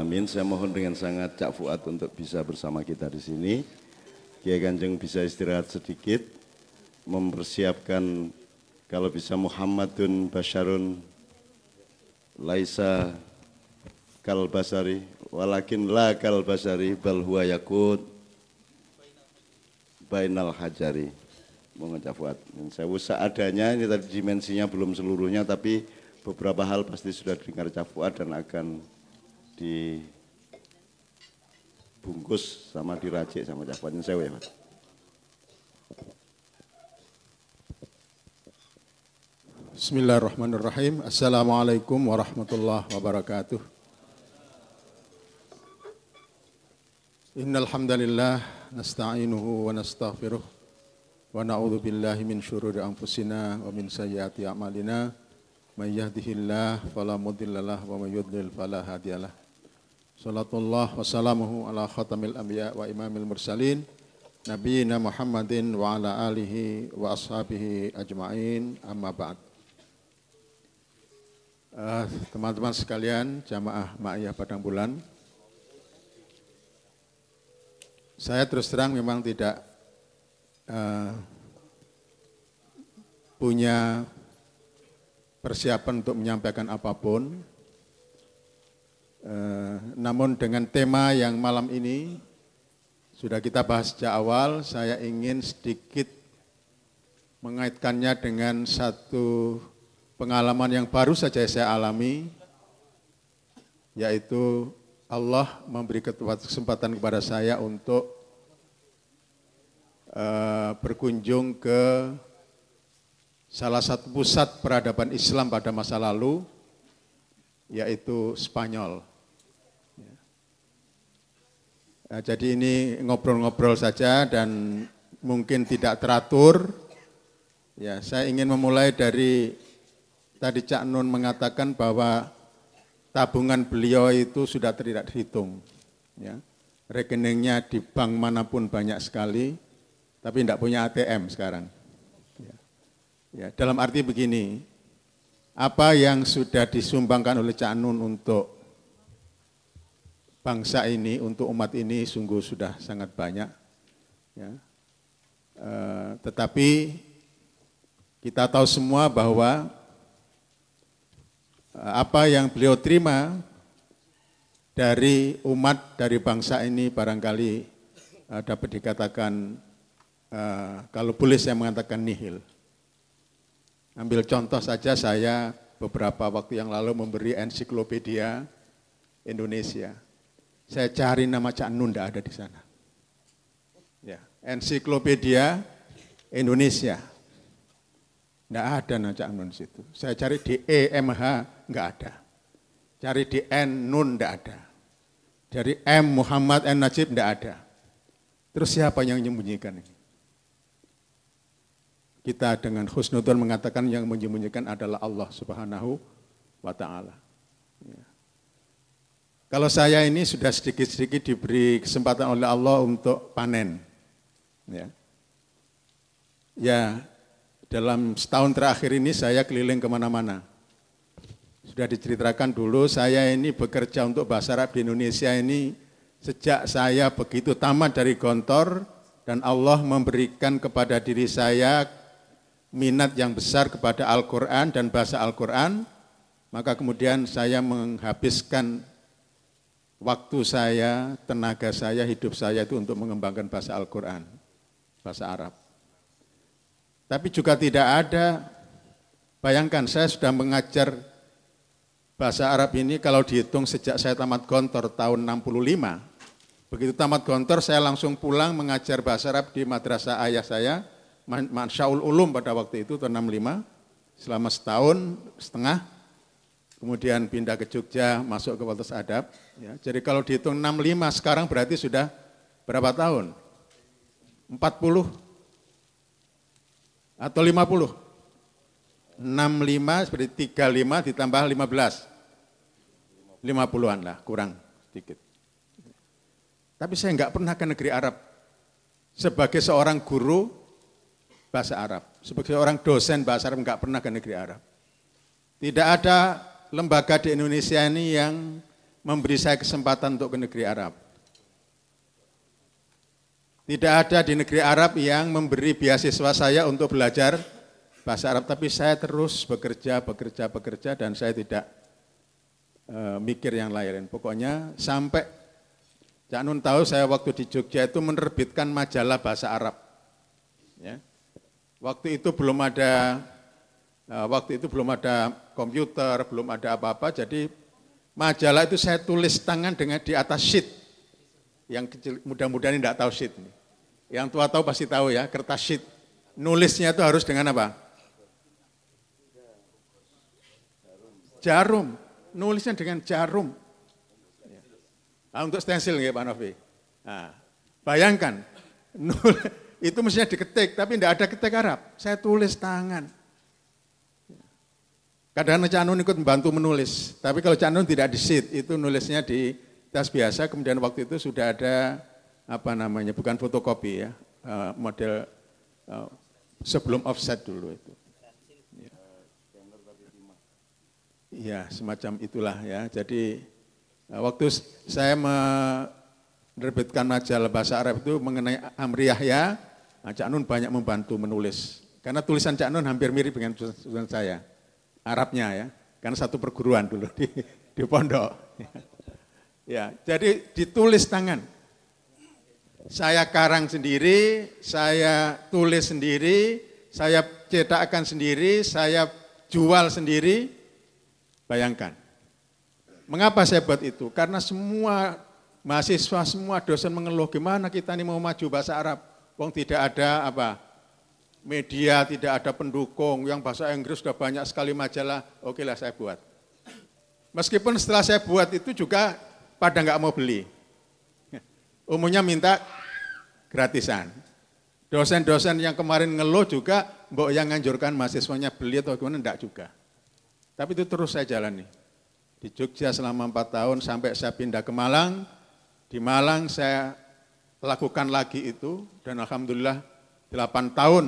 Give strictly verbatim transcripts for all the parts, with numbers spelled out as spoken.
alamin. Saya mohon dengan sangat Cak Fuad untuk bisa bersama kita di sini. Kiai Kanjeng bisa istirahat sedikit, mempersiapkan kalau bisa Muhammadun Basyarun Laisa kal basari walakin la kal basari bal huwa yakut bainal hajari. Mohon Cak Fuad. Saya usah adanya, ini tadi dimensinya belum seluruhnya, tapi beberapa hal pasti sudah dengar Cak Fuad dan akan dibungkus sama diracik sama Cak Fuad. Ini saya ya, Mas. Bismillahirrahmanirrahim. Assalamualaikum warahmatullahi wabarakatuh. Innal hamdalillah nasta'inuhu wa nastaghfiruh wa na'udzu billahi min syururi anfusina wa min sayyiati a'malina. May yahdihillahu fala mudhillalah wa may yudlil fala hadiyalah. Shallallahu wa salamuhu ala khatamil anbiya wa imamil mursalin nabiyina Muhammadin wa ala alihi wa ashabihi ajma'in, amma ba'd. Uh, teman-teman sekalian, jamaah Ma'iyah Padang Bulan, saya terus terang memang tidak uh, punya persiapan untuk menyampaikan apapun, uh, namun dengan tema yang malam ini sudah kita bahas sejak awal, saya ingin sedikit mengaitkannya dengan satu pengalaman yang baru saja saya alami, yaitu Allah memberi kesempatan kepada saya untuk uh, berkunjung ke salah satu pusat peradaban Islam pada masa lalu, yaitu Spanyol. Nah, jadi ini ngobrol-ngobrol saja dan mungkin tidak teratur. Ya, saya ingin memulai dari tadi Cak Nun mengatakan bahwa tabungan beliau itu sudah tidak dihitung. Ya. Rekeningnya di bank manapun banyak sekali, tapi tidak punya A T M sekarang. Ya. Ya, dalam arti begini, apa yang sudah disumbangkan oleh Cak Nun untuk bangsa ini, untuk umat ini sungguh sudah sangat banyak. Ya. E, tetapi kita tahu semua bahwa apa yang beliau terima dari umat, dari bangsa ini barangkali uh, dapat dikatakan, uh, kalau boleh saya mengatakan nihil. Ambil contoh saja, saya beberapa waktu yang lalu memberi ensiklopedia Indonesia. Saya cari nama Cak Nun, tidak ada di sana. Ya, ensiklopedia Indonesia. Tidak ada nama Cak Nun di situ. Saya cari di E M H, enggak ada. Cari di N Nun, enggak ada. Dari M Muhammad N Najib, enggak ada. Terus siapa yang menyembunyikan ini? Kita dengan husnudzon mengatakan yang menyembunyikan adalah Allah Subhanahu wa ta'ala. Ya. Kalau saya ini sudah sedikit-sedikit diberi kesempatan oleh Allah untuk panen. Ya. Ya. Dalam setahun terakhir ini saya keliling kemana-mana. Sudah diceritakan dulu, saya ini bekerja untuk bahasa Arab di Indonesia ini sejak saya begitu tamat dari Gontor, dan Allah memberikan kepada diri saya minat yang besar kepada Al-Quran dan bahasa Al-Quran, maka kemudian saya menghabiskan waktu saya, tenaga saya, hidup saya itu untuk mengembangkan bahasa Al-Quran, bahasa Arab. Tapi juga tidak ada, bayangkan saya sudah mengajar bahasa Arab ini kalau dihitung sejak saya tamat Gontor tahun enam puluh lima. Begitu tamat Gontor saya langsung pulang mengajar bahasa Arab di madrasah ayah saya, Mansyaul Ulum pada waktu itu tahun enam puluh lima, selama setahun setengah, kemudian pindah ke Jogja, masuk ke Fakultas Adab. Ya, jadi kalau dihitung enam puluh lima sekarang berarti sudah berapa tahun? empat puluh atau lima puluh? enam puluh lima seperti tiga puluh lima ditambah lima belas. lima puluhan lah, kurang sedikit. Tapi saya enggak pernah ke negeri Arab sebagai seorang guru bahasa Arab, sebagai seorang dosen bahasa Arab enggak pernah ke negeri Arab. Tidak ada lembaga di Indonesia ini yang memberi saya kesempatan untuk ke negeri Arab. Tidak ada di negeri Arab yang memberi beasiswa saya untuk belajar bahasa Arab, tapi saya terus bekerja, bekerja, bekerja, dan saya tidak uh, mikir yang lain. Pokoknya sampai Cak Nun tahu saya waktu di Jogja itu menerbitkan majalah bahasa Arab. Ya. Waktu itu belum ada, uh, waktu itu belum ada komputer, belum ada apa-apa, jadi majalah itu saya tulis tangan dengan di atas sheet. Yang kecil, mudah-mudahan tidak tahu sheet ini. Yang tua tahu pasti tahu ya, kertas sheet. Nulisnya itu harus dengan apa? Jarum. Nulisnya dengan jarum. Nah, untuk stensil ya Pak Novi. Nah, bayangkan, itu mestinya diketik, tapi tidak ada ketik Arab. Saya tulis tangan. Kadang-kadang Cak Nun ikut membantu menulis, tapi kalau Cak Nun tidak di sheet, itu nulisnya di tas biasa, kemudian waktu itu sudah ada, apa namanya, bukan fotokopi ya, model sebelum offset dulu itu. Iya, semacam itulah ya. Jadi waktu saya menerbitkan majalah bahasa Arab itu mengenai Amri Yahya, Cak Nun banyak membantu menulis. Karena tulisan Cak Nun hampir mirip dengan tulisan saya, Arabnya ya. Karena satu perguruan dulu di, di pondok. Ya, jadi ditulis tangan. Saya karang sendiri, saya tulis sendiri, saya cetakkan sendiri, saya jual sendiri. Bayangkan. Mengapa saya buat itu? Karena semua mahasiswa, semua dosen mengeluh, gimana kita ini mau maju bahasa Arab. Wong tidak ada apa media, tidak ada pendukung, yang bahasa Inggris sudah banyak sekali majalah, oke lah saya buat. Meskipun setelah saya buat itu juga pada nggak mau beli. Umumnya minta gratisan. Dosen-dosen yang kemarin ngeluh juga, mbok yang nganjurkan mahasiswanya beli atau gimana, enggak juga. Tapi itu terus saya jalani. Di Jogja selama empat tahun sampai saya pindah ke Malang. Di Malang saya lakukan lagi itu, dan alhamdulillah delapan tahun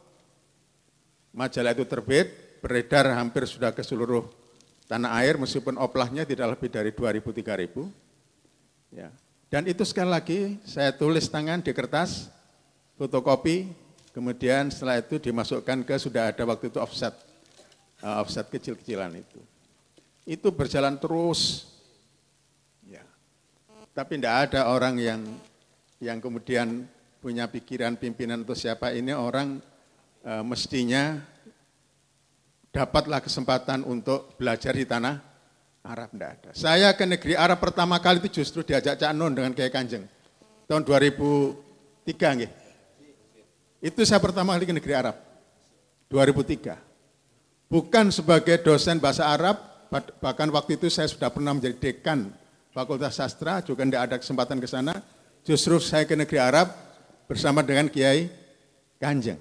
majalah itu terbit, beredar hampir sudah ke seluruh tanah air, meskipun oplahnya tidak lebih dari dua ribu tiga ribu. Ya. Dan itu sekali lagi saya tulis tangan di kertas, fotokopi, kemudian setelah itu dimasukkan ke, sudah ada waktu itu offset, uh, offset kecil-kecilan itu. Itu berjalan terus. Ya. Tapi tidak ada orang yang yang kemudian punya pikiran pimpinan atau siapa ini orang uh, mestinya dapatlah kesempatan untuk belajar di tanah Arab, tidak ada. Saya ke negeri Arab pertama kali itu justru diajak Cak Nun dengan Kiai Kanjeng. Tahun dua ribu tiga, nggih. Itu saya pertama kali ke negeri Arab. dua ribu tiga. Bukan sebagai dosen bahasa Arab, bahkan waktu itu saya sudah pernah menjadi dekan Fakultas Sastra, juga tidak ada kesempatan ke sana. Justru saya ke negeri Arab bersama dengan Kiai Kanjeng.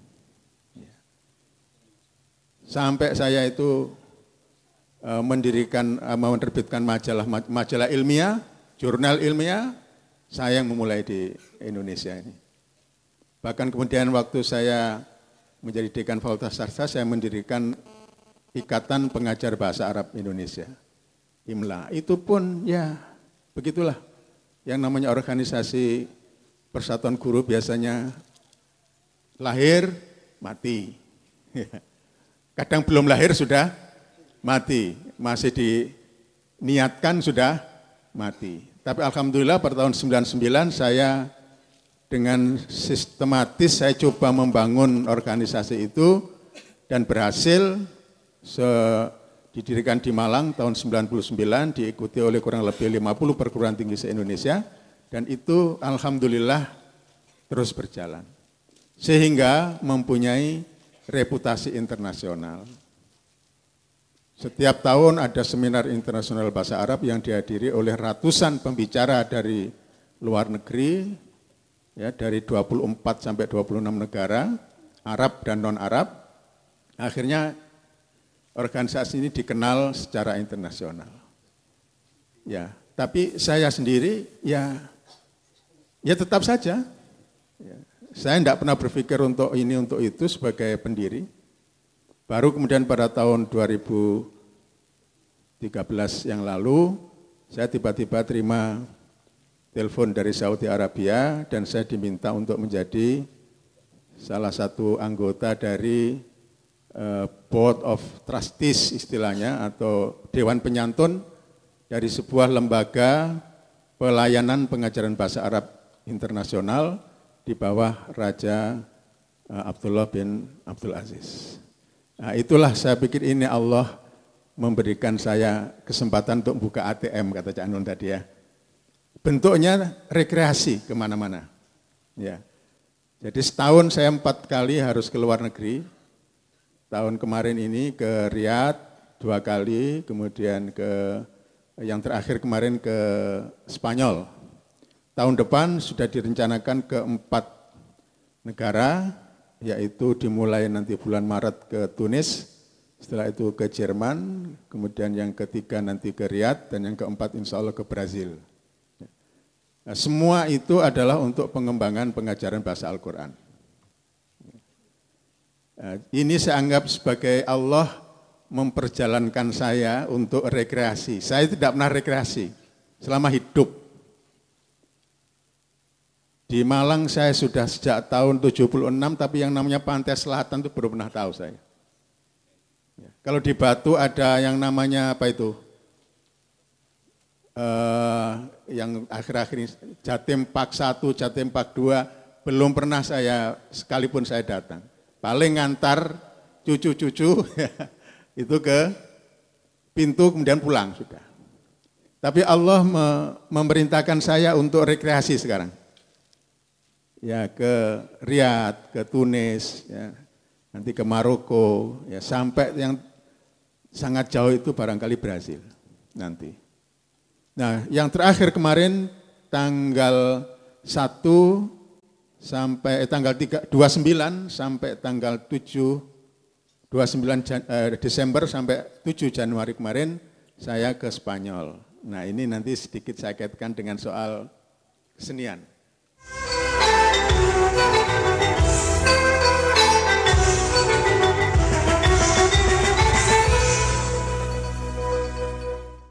Sampai saya itu mendirikan, menerbitkan majalah majalah ilmiah, jurnal ilmiah, saya yang memulai di Indonesia ini. Bahkan kemudian waktu saya menjadi dekan Fakultas Sastra, saya mendirikan Ikatan Pengajar Bahasa Arab Indonesia, I M L A. Itu pun ya begitulah, yang namanya organisasi persatuan guru biasanya lahir, mati. Kadang belum lahir sudah mati, masih diniatkan sudah mati. Tapi alhamdulillah pada tahun sembilan puluh sembilan saya dengan sistematis saya coba membangun organisasi itu dan berhasil. Se, didirikan di Malang tahun sembilan puluh sembilan, diikuti oleh kurang lebih lima puluh perguruan tinggi se-Indonesia, dan itu alhamdulillah terus berjalan. Sehingga mempunyai reputasi internasional. Setiap tahun ada seminar internasional bahasa Arab yang dihadiri oleh ratusan pembicara dari luar negeri, ya, dari dua puluh empat sampai dua puluh enam negara, Arab dan non-Arab. Akhirnya organisasi ini dikenal secara internasional. Ya, tapi saya sendiri ya, ya tetap saja. Ya, saya tidak pernah berpikir untuk ini untuk itu sebagai pendiri. Baru kemudian pada tahun dua ribu tiga belas yang lalu, saya tiba-tiba terima telepon dari Saudi Arabia dan saya diminta untuk menjadi salah satu anggota dari uh, Board of Trustees istilahnya atau Dewan Penyantun dari sebuah lembaga pelayanan pengajaran bahasa Arab internasional di bawah Raja uh, Abdullah bin Abdul Aziz. Nah, itulah saya pikir ini Allah memberikan saya kesempatan untuk buka A T M, kata Cak Nun tadi ya. Bentuknya rekreasi kemana-mana. Ya. Jadi setahun saya empat kali harus ke luar negeri. Tahun kemarin ini ke Riyadh dua kali, kemudian ke yang terakhir kemarin ke Spanyol. Tahun depan sudah direncanakan ke empat negara, yaitu dimulai nanti bulan Maret ke Tunis, setelah itu ke Jerman, kemudian yang ketiga nanti ke Riyadh, dan yang keempat insya Allah ke Brazil. Nah, semua itu adalah untuk pengembangan pengajaran bahasa Al-Quran. Nah, ini saya anggap sebagai Allah memperjalankan saya untuk rekreasi. Saya tidak pernah rekreasi selama hidup. Di Malang saya sudah sejak tahun tujuh puluh enam, tapi yang namanya Pantai Selatan itu belum pernah tahu saya. Kalau di Batu ada yang namanya apa itu? Uh, yang akhir-akhir ini Jatim Park satu, Jatim Park dua, belum pernah saya, sekalipun saya datang. Paling ngantar cucu-cucu itu ke pintu kemudian pulang sudah. Tapi Allah me memerintahkan saya untuk rekreasi sekarang. Ya ke Riyadh, ke Tunis, ya, nanti ke Maroko, ya, sampai yang sangat jauh itu barangkali Brazil nanti. Nah, yang terakhir kemarin tanggal satu sampai eh, tanggal tiga, dua puluh sembilan sampai tanggal tujuh, dua puluh sembilan eh, Desember sampai tujuh Januari kemarin saya ke Spanyol. Nah, ini nanti sedikit saya kaitkan dengan soal kesenian.